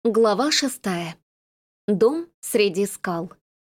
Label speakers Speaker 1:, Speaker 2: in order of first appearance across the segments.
Speaker 1: Глава 6. Дом среди скал.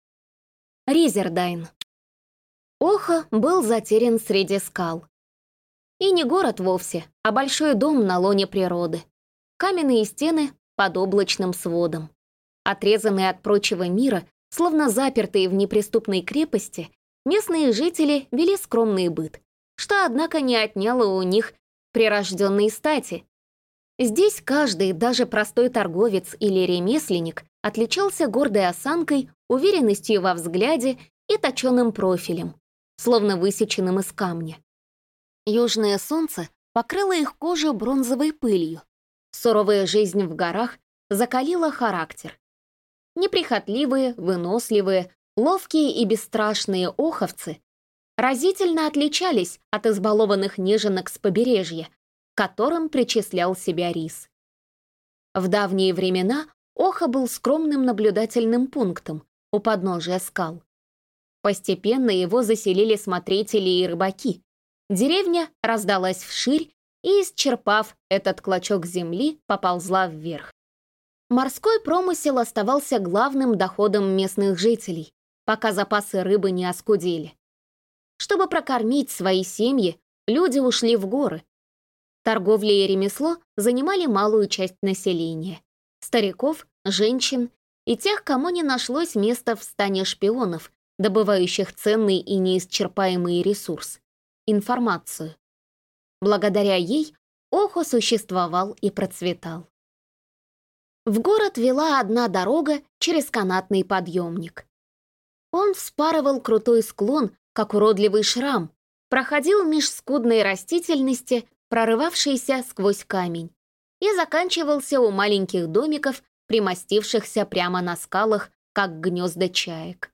Speaker 1: Ризердайн. Оха был затерян среди скал. И не город вовсе, а большой дом на лоне природы. Каменные стены под облачным сводом. Отрезанные от прочего мира, словно запертые в неприступной крепости, местные жители вели скромный быт, что, однако, не отняло у них прирожденной стати. Здесь каждый, даже простой торговец или ремесленник, отличался гордой осанкой, уверенностью во взгляде и точеным профилем, словно высеченным из камня. Южное солнце покрыло их кожу бронзовой пылью. Суровая жизнь в горах закалила характер. Неприхотливые, выносливые, ловкие и бесстрашные оховцы разительно отличались от избалованных неженок с побережья, к которым причислял себя Рис. В давние времена Оха был скромным наблюдательным пунктом у подножия скал. Постепенно его заселили смотрители и рыбаки. Деревня раздалась вширь и, исчерпав этот клочок земли, поползла вверх. Морской промысел оставался главным доходом местных жителей, пока запасы рыбы не оскудели. Чтобы прокормить свои семьи, люди ушли в горы. Торговля и ремесло занимали малую часть населения. Стариков, женщин и тех, кому не нашлось места в стане шпионов, добывающих ценный и неисчерпаемый ресурс — информацию. Благодаря ей Охо существовал и процветал. В город вела одна дорога через канатный подъемник. Он вспарывал крутой склон, как уродливый шрам, проходил меж скудной растительности, прорывавшийся сквозь камень, и заканчивался у маленьких домиков, примостившихся прямо на скалах, как гнезда чаек.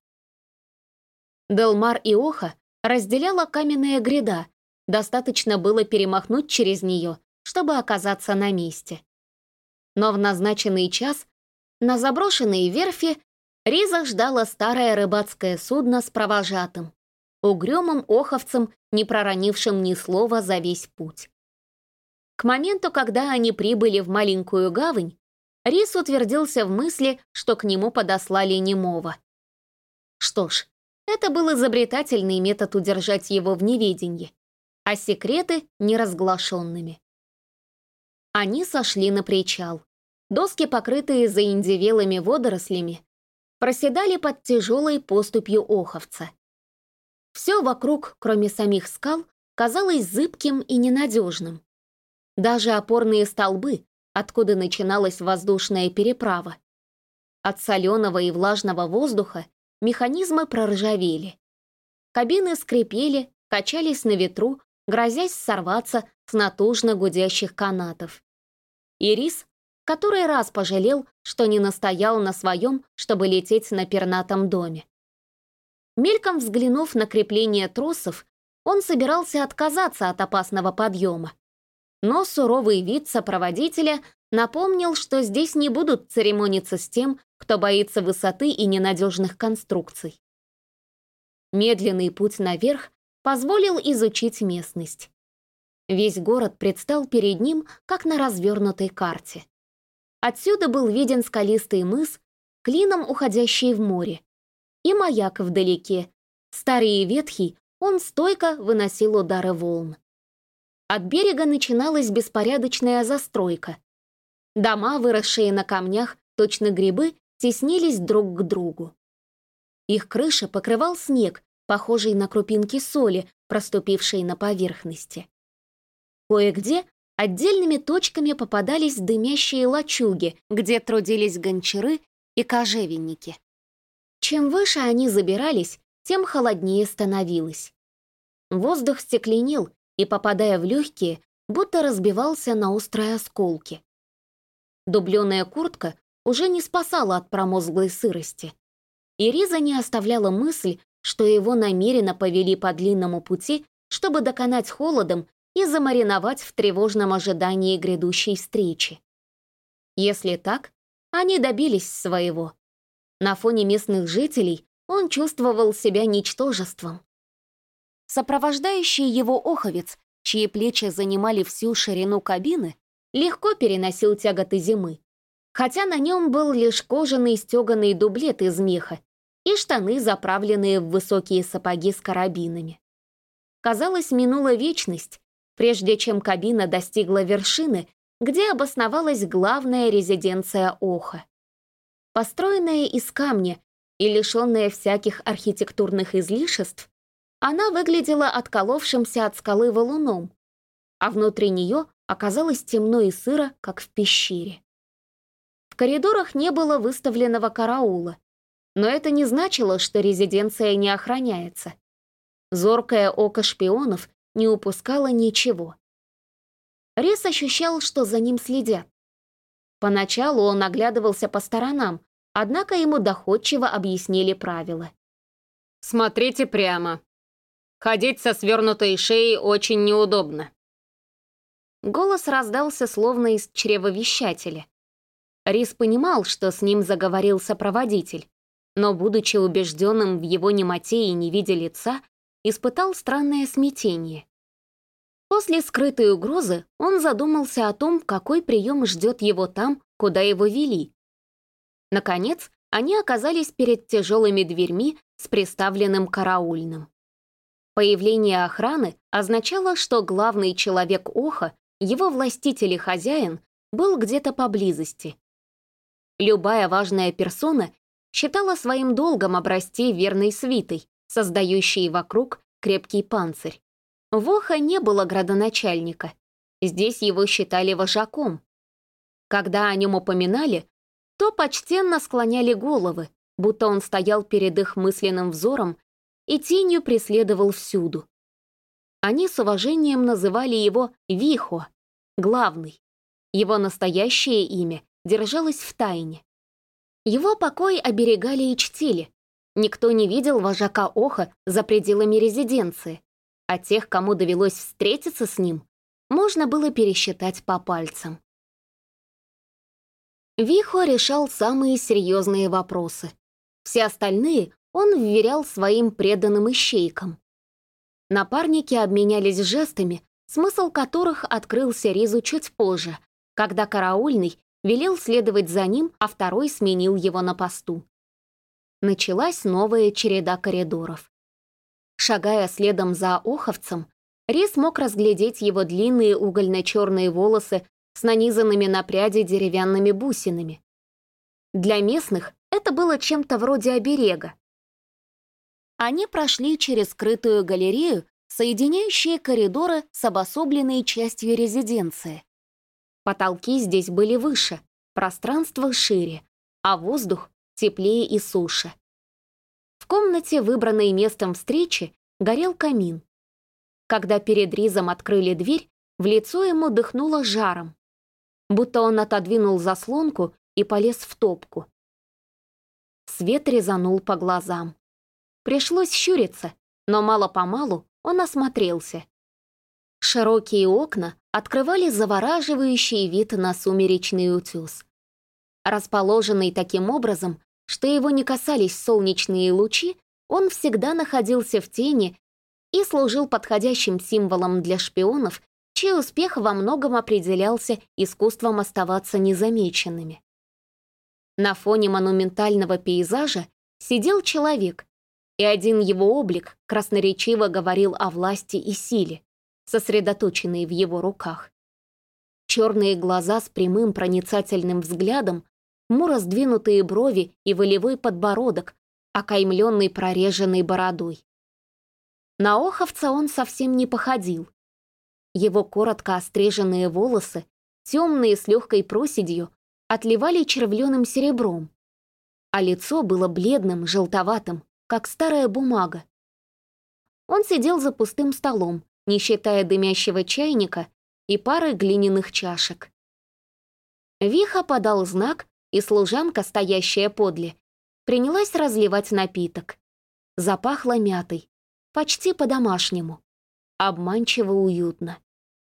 Speaker 1: Делмар и Оха разделяла каменная гряда, достаточно было перемахнуть через нее, чтобы оказаться на месте. Но в назначенный час на заброшенной верфи Риза ждало старое рыбацкое судно с провожатым, угрюмым оховцем, не проронившим ни слова за весь путь. К моменту, когда они прибыли в маленькую гавань, Рис утвердился в мысли, что к нему подослали немого. Что ж, это был изобретательный метод удержать его в неведении, а секреты неразглашенными. Они сошли на причал. Доски, покрытые заиндевелыми водорослями, проседали под тяжелой поступью оховца. Все вокруг, кроме самих скал, казалось зыбким и ненадежным. Даже опорные столбы, откуда начиналась воздушная переправа. От соленого и влажного воздуха механизмы проржавели. Кабины скрипели, качались на ветру, грозясь сорваться с натужно гудящих канатов. И Рис который раз пожалел, что не настоял на своем, чтобы лететь на пернатом доме. Мельком взглянув на крепление тросов, он собирался отказаться от опасного подъема. Но суровый вид сопроводителя напомнил, что здесь не будут церемониться с тем, кто боится высоты и ненадежных конструкций. Медленный путь наверх позволил изучить местность. Весь город предстал перед ним, как на развернутой карте. Отсюда был виден скалистый мыс, клином уходящий в море, и маяк вдалеке. Старый и ветхий, он стойко выносил удары волн. От берега начиналась беспорядочная застройка. Дома, выросшие на камнях, точно грибы, теснились друг к другу. Их крыша покрывал снег, похожий на крупинки соли, проступившие на поверхности. Кое-где отдельными точками попадались дымящие лачуги, где трудились гончары и кожевенники. Чем выше они забирались, тем холоднее становилось. Воздух стекленел и, попадая в легкие, будто разбивался на острые осколки. Дубленая куртка уже не спасала от промозглой сырости. И Риза не оставляла мысль, что его намеренно повели по длинному пути, чтобы доконать холодом и замариновать в тревожном ожидании грядущей встречи. Если так, они добились своего. На фоне местных жителей он чувствовал себя ничтожеством. Сопровождающий его оховец, чьи плечи занимали всю ширину кабины, легко переносил тяготы зимы. хотя на нем был лишь кожаный стеганый дублет из меха и штаны, заправленные в высокие сапоги с карабинами. Казалось, минула вечность, прежде чем кабина достигла вершины, где обосновалась главная резиденция Оха. Построенная из камня и лишенная всяких архитектурных излишеств, она выглядела отколовшимся от скалы валуном, а внутри нее оказалось темно и сыро, как в пещере. В коридорах не было выставленного караула, но это не значило, что резиденция не охраняется. Зоркое око шпионов не упускало ничего. Рис ощущал, что за ним следят. Поначалу он оглядывался по сторонам, однако ему доходчиво объяснили правила.
Speaker 2: «Смотрите прямо. Ходить со свернутой шеей очень неудобно».
Speaker 1: Голос раздался словно из чревовещателя. Рис понимал, что с ним заговорил сопроводитель, но, будучи убежденным в его немоте и не видя лица, испытал странное смятение. После скрытой угрозы он задумался о том, какой прием ждет его там, куда его вели. Наконец, они оказались перед тяжелыми дверьми с приставленным караульным. Появление охраны означало, что главный человек Оха, его властитель и хозяин, был где-то поблизости. Любая важная персона считала своим долгом обрасти верной свитой, создающей вокруг крепкий панцирь. В Оха не было градоначальника. Здесь его считали вожаком. Когда о нем упоминали, то почтенно склоняли головы, будто он стоял перед их мысленным взором и тенью преследовал всюду. Они с уважением называли его Вихо, главный. Его настоящее имя держалось в тайне. Его покой оберегали и чтили. Никто не видел вожака Оха за пределами резиденции, а тех, кому довелось встретиться с ним, можно было пересчитать по пальцам. Вихо решал самые серьезные вопросы. Все остальные он вверял своим преданным ищейкам. Напарники обменялись жестами, смысл которых открылся Ризу чуть позже, когда караульный велел следовать за ним, а второй сменил его на посту. Началась новая череда коридоров. Шагая следом за оховцем, Рис мог разглядеть его длинные угольно-черные волосы с нанизанными на пряди деревянными бусинами. Для местных это было чем-то вроде оберега. Они прошли через скрытую галерею, соединяющие коридоры с обособленной частью резиденции. Потолки здесь были выше, пространство шире, а воздух теплее и суше. В комнате, выбранной местом встречи, горел камин. Когда перед Ризом открыли дверь, в лицо ему дыхнуло жаром, будто он отодвинул заслонку и полез в топку. Свет резанул по глазам. Пришлось щуриться, но мало-помалу он осмотрелся. Широкие окна открывали завораживающий вид на сумеречный утес. Расположенный таким образом, что его не касались солнечные лучи, он всегда находился в тени и служил подходящим символом для шпионов, чей успех во многом определялся искусством оставаться незамеченными. На фоне монументального пейзажа сидел человек, и один его облик красноречиво говорил о власти и силе, сосредоточенной в его руках. Черные глаза с прямым проницательным взглядом, хмуро сдвинутые брови и волевой подбородок, окаймленный прореженной бородой. На оховца он совсем не походил. Его коротко остриженные волосы, темные с легкой проседью, отливали червленым серебром, а лицо было бледным, желтоватым, как старая бумага. Он сидел за пустым столом, не считая дымящего чайника и пары глиняных чашек. Виха подал знак, и служанка, стоящая подле, принялась разливать напиток. Запахло мятой, почти по-домашнему, обманчиво уютно.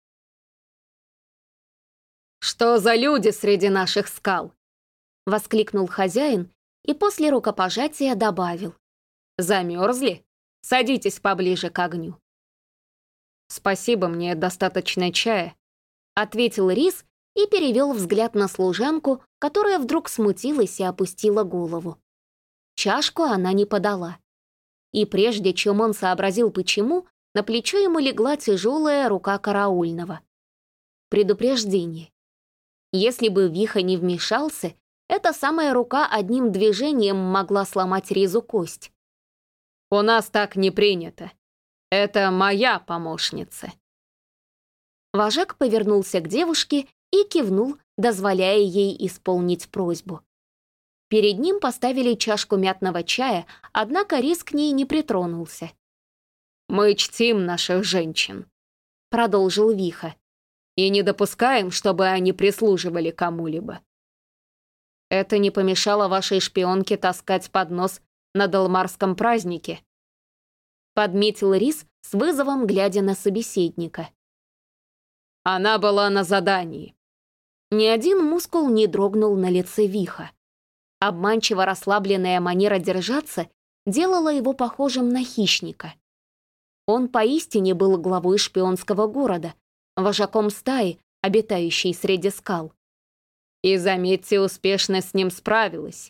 Speaker 2: «Что за люди среди наших скал?»
Speaker 1: — воскликнул хозяин и после рукопожатия добавил.
Speaker 2: «Замерзли? Садитесь поближе к огню». «Спасибо, мне достаточно чая»,
Speaker 1: — ответил Рис и перевел взгляд на служанку, которая вдруг смутилась и опустила голову. Чашку она не подала. И прежде чем он сообразил почему, на плечо ему легла тяжелая рука караульного. Предупреждение. Если бы Виха не вмешался, эта самая рука одним движением могла сломать Ризу кость.
Speaker 2: «У нас так не принято. Это моя помощница».
Speaker 1: Вожак повернулся к девушке и кивнул, дозволяя ей исполнить просьбу. Перед ним поставили чашку мятного чая, однако Риз к ней не притронулся.
Speaker 2: «Мы чтим наших женщин»,
Speaker 1: — продолжил Виха.
Speaker 2: «и не допускаем, чтобы они прислуживали кому-либо».
Speaker 1: «Это не помешало вашей шпионке таскать поднос на Далмарском празднике», — подметил Риз с вызовом, глядя на собеседника.
Speaker 2: «Она была на задании».
Speaker 1: Ни один мускул не дрогнул на лице Виха. Обманчиво расслабленная манера держаться делала его похожим на хищника. Он поистине был главой шпионского города, вожаком стаи, обитающей среди скал.
Speaker 2: И, заметьте, успешно с ним справилась.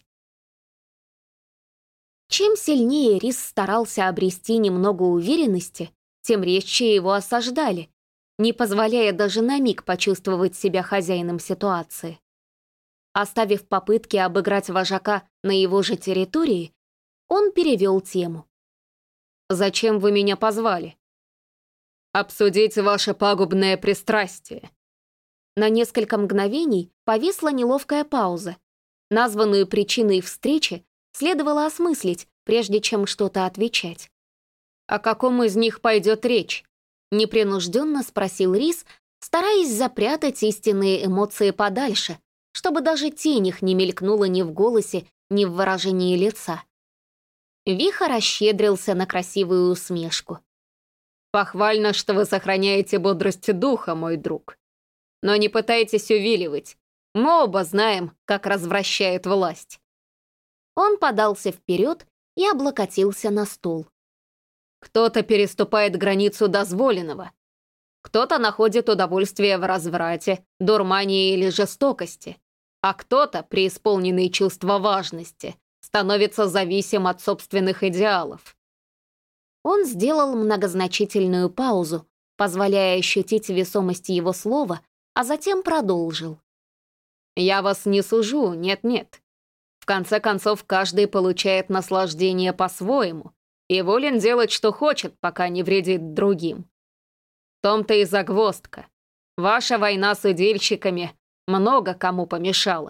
Speaker 1: Чем сильнее Рис старался обрести немного уверенности, тем резче его осаждали, не позволяя даже на миг почувствовать себя хозяином ситуации. Оставив попытки обыграть вожака на его же территории, он перевел тему.
Speaker 2: «Зачем вы меня позвали?» «Обсудить ваше пагубное пристрастие».
Speaker 1: На несколько мгновений повисла неловкая пауза. Названную причиной встречи следовало осмыслить, прежде чем что-то отвечать.
Speaker 2: «О каком из них пойдет речь?»
Speaker 1: — непринужденно спросил Рис, стараясь запрятать истинные эмоции подальше, чтобы даже тень их не мелькнула ни в голосе, ни в выражении лица. Виха расщедрился на красивую усмешку.
Speaker 2: «Похвально, что вы сохраняете бодрость духа, мой друг. Но не пытайтесь увиливать. Мы оба знаем, как развращает власть».
Speaker 1: Он подался вперед и облокотился на стол.
Speaker 2: «Кто-то переступает границу дозволенного. Кто-то находит удовольствие в разврате, дурмании или жестокости. А кто-то, преисполненный чувства важности, становится зависим от собственных идеалов».
Speaker 1: Он сделал многозначительную паузу, позволяя ощутить весомость его слова, а затем продолжил.
Speaker 2: «Я вас не сужу, нет-нет. В конце концов, каждый получает наслаждение по-своему и волен делать, что хочет, пока не вредит другим. В том-то и загвоздка. Ваша война с удильщиками много кому помешала».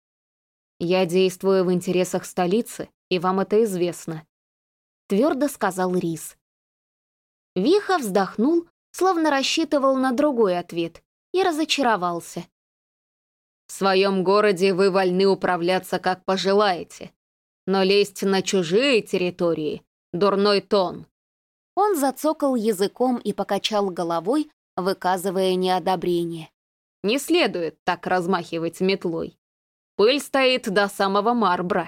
Speaker 1: «Я действую в интересах столицы, и вам это известно», — твердо сказал Рис. Виха вздохнул, словно рассчитывал на другой ответ, и разочаровался.
Speaker 2: «В своем городе вы вольны управляться как пожелаете, но лезть на чужие территории — дурной тон».
Speaker 1: Он зацокал языком и покачал головой, выказывая неодобрение.
Speaker 2: «Не следует так размахивать метлой. Пыль стоит до самого Марбра».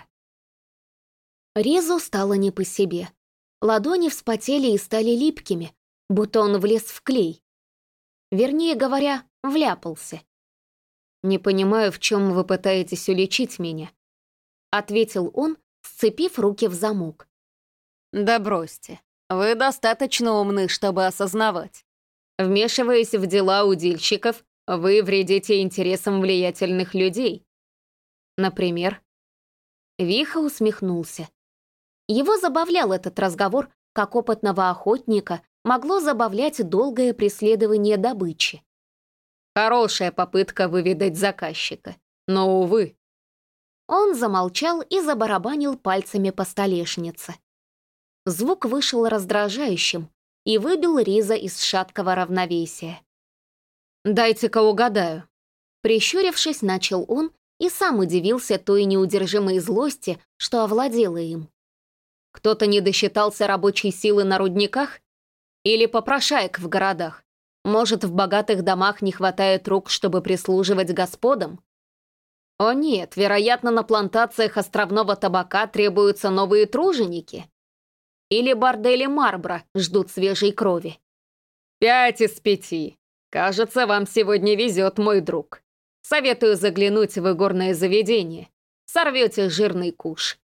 Speaker 1: Ризу стало не по себе. Ладони вспотели и стали липкими, будто он влез в клей. Вернее говоря, вляпался.
Speaker 2: «Не понимаю, в чем вы пытаетесь уличить меня»,
Speaker 1: — ответил он, сцепив руки в замок.
Speaker 2: «Да бросьте. Вы достаточно умны, чтобы осознавать. Вмешиваясь в дела удильщиков, вы вредите интересам влиятельных людей. Например?»
Speaker 1: Виха усмехнулся. Его забавлял этот разговор, как опытного охотника могло забавлять долгое преследование добычи.
Speaker 2: «Хорошая попытка выведать заказчика, но, увы».
Speaker 1: Он замолчал и забарабанил пальцами по столешнице. Звук вышел раздражающим и выбил Риза из шаткого равновесия.
Speaker 2: «Дайте-ка угадаю».
Speaker 1: Прищурившись, начал он и сам удивился той неудержимой злости, что овладела им.
Speaker 2: «Кто-то не досчитался рабочей силы на рудниках? Или попрошаек в городах? Может, в богатых домах не хватает рук, чтобы прислуживать господам? О нет, вероятно, на плантациях островного табака требуются новые труженики. Или бордели Марбра ждут свежей крови. 5 из 5. Кажется, вам сегодня везет, мой друг. Советую заглянуть в игорное заведение. Сорвете жирный куш».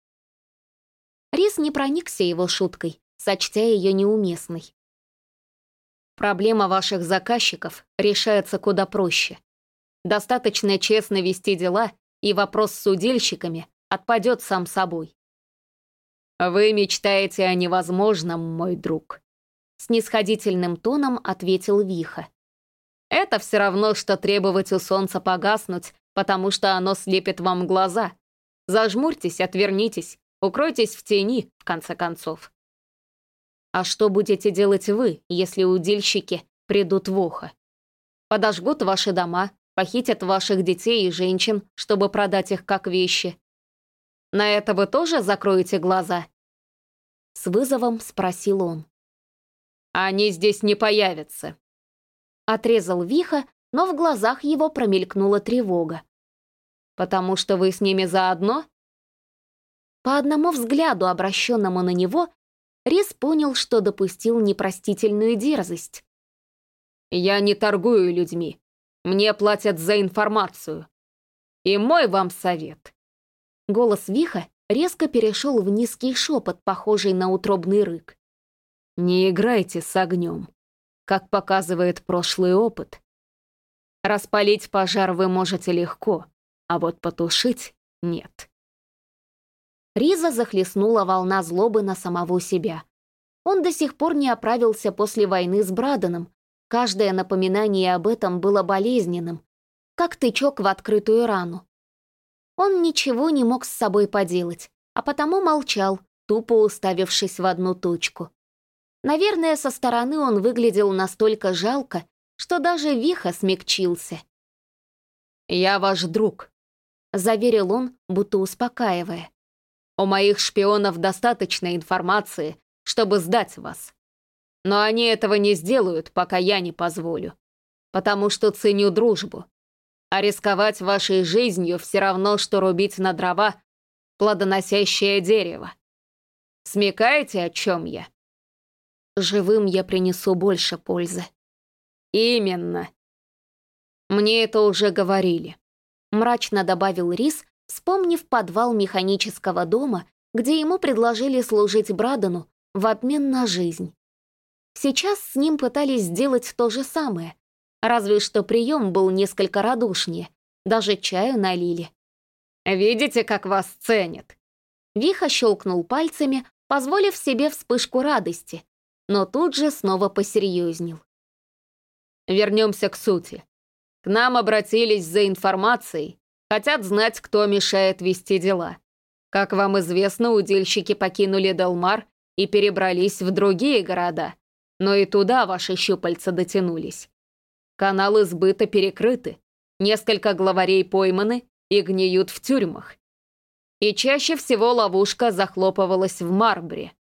Speaker 1: Рис не проникся его шуткой, сочтя ее неуместной.
Speaker 2: Проблема ваших заказчиков решается куда проще. Достаточно честно вести дела, и вопрос с судильщиками отпадет сам собой. «Вы мечтаете о невозможном, мой друг», — снисходительным тоном ответил Виха. «Это все равно, что требовать у солнца погаснуть, потому что оно слепит вам глаза. Зажмурьтесь, отвернитесь, укройтесь в тени, в конце концов». «А что будете делать вы, если удильщики придут в ухо? Подожгут ваши дома, похитят ваших детей и женщин, чтобы продать их как вещи. На это вы тоже закроете глаза?»
Speaker 1: С вызовом спросил он.
Speaker 2: «Они здесь не появятся»,
Speaker 1: — отрезал Виха, но в глазах его промелькнула тревога.
Speaker 2: «потому что вы с ними заодно?»
Speaker 1: По одному взгляду, обращенному на него, Рис понял, что допустил непростительную дерзость.
Speaker 2: «Я не торгую людьми. Мне платят за информацию. И мой вам совет».
Speaker 1: Голос Виха резко перешел в низкий шепот, похожий на утробный рык.
Speaker 2: «Не играйте с огнем, как показывает прошлый опыт. Распалить пожар вы можете легко, а вот потушить — нет».
Speaker 1: Риза захлестнула волна злобы на самого себя. Он до сих пор не оправился после войны с Браденом. Каждое напоминание об этом было болезненным, как тычок в открытую рану. Он ничего не мог с собой поделать, а потому молчал, тупо уставившись в одну точку. Наверное, со стороны он выглядел настолько жалко, что даже Виха смягчился.
Speaker 2: «Я ваш друг»,
Speaker 1: — заверил он, будто успокаивая.
Speaker 2: «У моих шпионов достаточно информации, чтобы сдать вас. Но они этого не сделают, пока я не позволю. Потому что ценю дружбу. А рисковать вашей жизнью все равно, что рубить на дрова плодоносящее дерево. Смекаете, о чем я?»
Speaker 1: «Живым я принесу больше пользы».
Speaker 2: «Именно. Мне это уже говорили»,
Speaker 1: — мрачно добавил Рис, вспомнив подвал механического дома, где ему предложили служить Брадену в обмен на жизнь. Сейчас с ним пытались сделать то же самое, разве что прием был несколько радушнее, даже чаю налили.
Speaker 2: «Видите, как вас ценят?»
Speaker 1: Виха щелкнул пальцами, позволив себе вспышку радости, но тут же снова посерьезнел.
Speaker 2: «Вернемся к сути. К нам обратились за информацией, хотят знать, кто мешает вести дела. Как вам известно, удильщики покинули Делмар и перебрались в другие города, но и туда ваши щупальца дотянулись. Каналы сбыта перекрыты, несколько главарей пойманы и гниют в тюрьмах. И чаще всего ловушка захлопывалась в Марбре.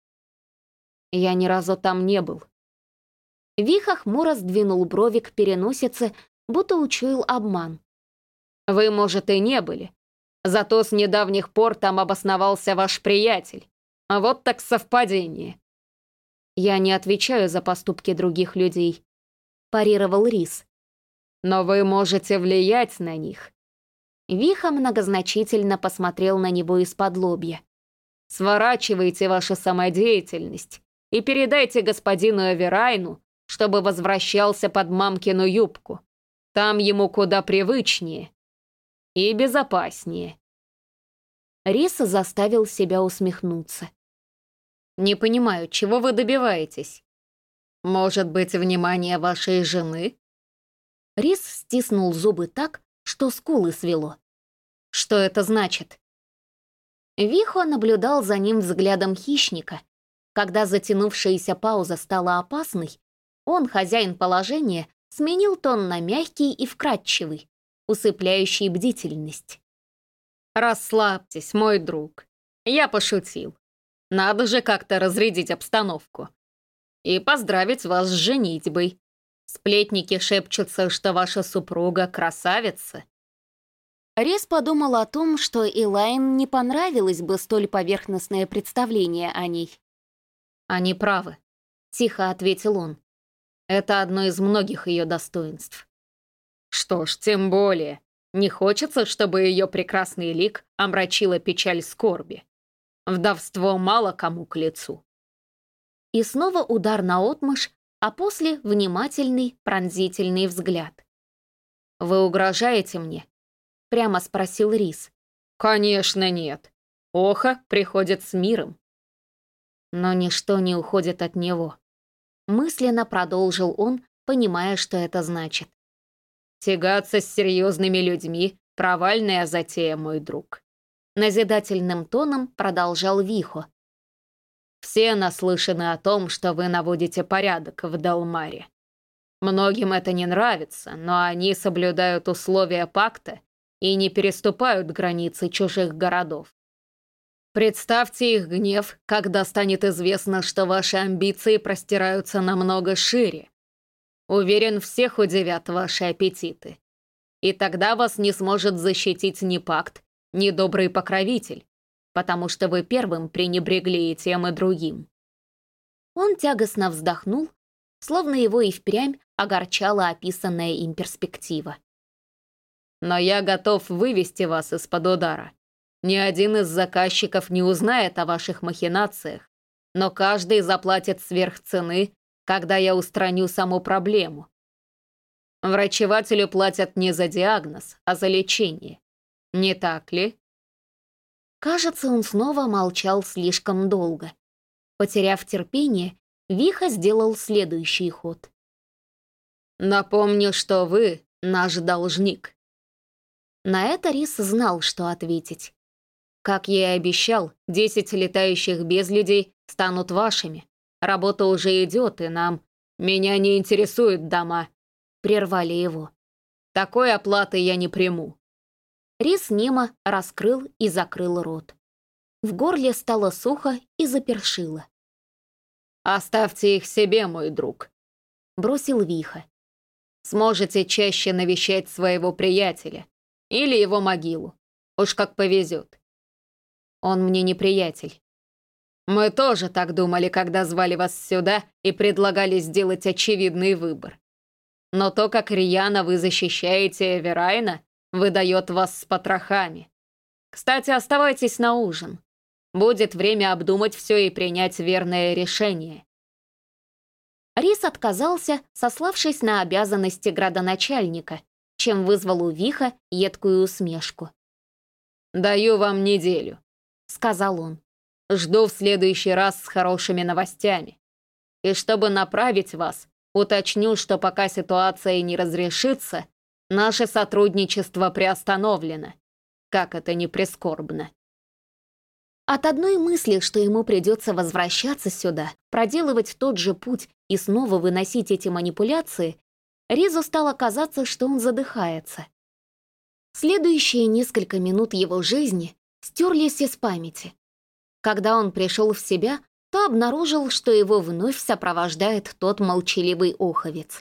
Speaker 2: Я ни разу там не был».
Speaker 1: Виха хмуро сдвинул брови к переносице, будто учуял обман.
Speaker 2: «Вы, может, и не были. Зато с недавних пор там обосновался ваш приятель. А вот так совпадение».
Speaker 1: «Я не отвечаю за поступки других людей», — парировал Рис.
Speaker 2: «Но вы можете влиять на них».
Speaker 1: Виха многозначительно посмотрел на него из-под лобья.
Speaker 2: «Сворачивайте вашу самодеятельность и передайте господину Эверайну, чтобы возвращался под мамкину юбку. Там ему куда привычнее и безопаснее».
Speaker 1: Рис заставил себя усмехнуться.
Speaker 2: «Не понимаю, чего вы добиваетесь? Может быть, внимание вашей жены?»
Speaker 1: Рис стиснул зубы так, что скулы свело.
Speaker 2: «Что это значит?»
Speaker 1: Вихо наблюдал за ним взглядом хищника. Когда затянувшаяся пауза стала опасной, он, хозяин положения, сменил тон на мягкий и вкрадчивый, усыпляющий бдительность.
Speaker 2: «Расслабьтесь, мой друг. Я пошутил. Надо же как-то разрядить обстановку. И поздравить вас с женитьбой. Сплетники шепчутся, что ваша супруга красавица».
Speaker 1: Рис подумал о том, что Элайн не понравилось бы столь поверхностное представление о ней.
Speaker 2: «Они правы», — тихо ответил он. «Это одно из многих ее достоинств». «Что ж, тем более. Не хочется, чтобы ее прекрасный лик омрачила печаль скорби. Вдовство мало кому к лицу.
Speaker 1: И снова удар наотмашь, а после внимательный, пронзительный взгляд.
Speaker 2: «Вы угрожаете мне?»
Speaker 1: — прямо спросил Рис.
Speaker 2: «Конечно нет. Оха приходит с миром».
Speaker 1: Но ничто не уходит от него. Мысленно продолжил он, понимая, что это значит.
Speaker 2: «Тягаться с серьезными людьми — провальная затея, мой друг».
Speaker 1: Назидательным тоном продолжал Вихо.
Speaker 2: «Все наслышаны о том, что вы наводите порядок в Далмаре. Многим это не нравится, но они соблюдают условия пакта и не переступают границы чужих городов. Представьте их гнев, когда станет известно, что ваши амбиции простираются намного шире. Уверен, всех удивят ваши аппетиты. И тогда вас не сможет защитить ни пакт, ни добрый покровитель, потому что вы первым пренебрегли и тем, и другим».
Speaker 1: Он тягостно вздохнул, словно его и впрямь огорчала описанная им перспектива.
Speaker 2: «Но я готов вывести вас из-под удара. Ни один из заказчиков не узнает о ваших махинациях, но каждый заплатит сверх цены, когда я устраню саму проблему. Врачевателю платят не за диагноз, а за лечение. Не так ли?»
Speaker 1: Кажется, он снова молчал слишком долго. Потеряв терпение, Вихо сделал следующий ход.
Speaker 2: «Напомню, что вы наш должник».
Speaker 1: На это Рис знал, что ответить.
Speaker 2: «Как я и обещал, 10 летающих безлюдей станут вашими. Работа уже идет, и нам... Меня не интересуют дома», — прервали его. «Такой оплаты я не приму».
Speaker 1: Рис немо раскрыл и закрыл рот. В горле стало сухо и запершило.
Speaker 2: «Оставьте их себе, мой друг»,
Speaker 1: — бросил Вихо.
Speaker 2: «Сможете чаще навещать своего приятеля или его могилу. Уж как повезет».
Speaker 1: «Он мне не приятель».
Speaker 2: «Мы тоже так думали, когда звали вас сюда и предлагали сделать очевидный выбор. Но то, как рьяно вы защищаете Эверайна, выдает вас с потрохами. Кстати, оставайтесь на ужин. Будет время обдумать все и принять верное решение».
Speaker 1: Рис отказался, сославшись на обязанности градоначальника, чем вызвал у Виха едкую усмешку.
Speaker 2: «Даю вам неделю»,
Speaker 1: — сказал он.
Speaker 2: «Жду в следующий раз с хорошими новостями. И чтобы направить вас, уточню, что пока ситуация не разрешится, наше сотрудничество приостановлено. Как это ни прискорбно».
Speaker 1: От одной мысли, что ему придется возвращаться сюда, проделывать тот же путь и снова выносить эти манипуляции, Ризу стало казаться, что он задыхается. Следующие несколько минут его жизни стерлись из памяти. Когда он пришел в себя, то обнаружил, что его вновь сопровождает тот молчаливый оховец.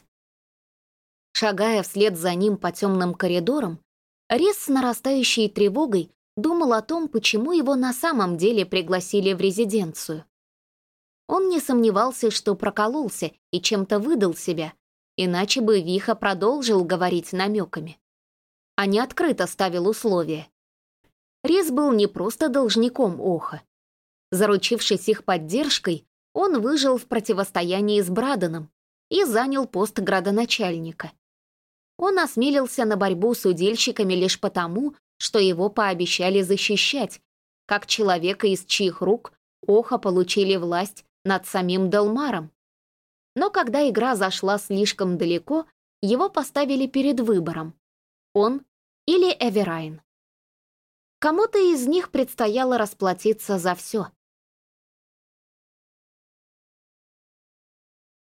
Speaker 1: Шагая вслед за ним по темным коридорам, Риз с нарастающей тревогой думал о том, почему его на самом деле пригласили в резиденцию. Он не сомневался, что прокололся и чем-то выдал себя, иначе бы Вихо продолжил говорить намеками, а не открыто ставил условия. Риз был не просто должником Оха. Заручившись их поддержкой, он выжил в противостоянии с Браденом и занял пост градоначальника. Он осмелился на борьбу с удильщиками лишь потому, что его пообещали защищать, как человека, из чьих рук Оха получили власть над самим Далмаром. Но когда игра зашла слишком далеко, его поставили перед выбором — он или Эверайн. Кому-то из них предстояло расплатиться за все.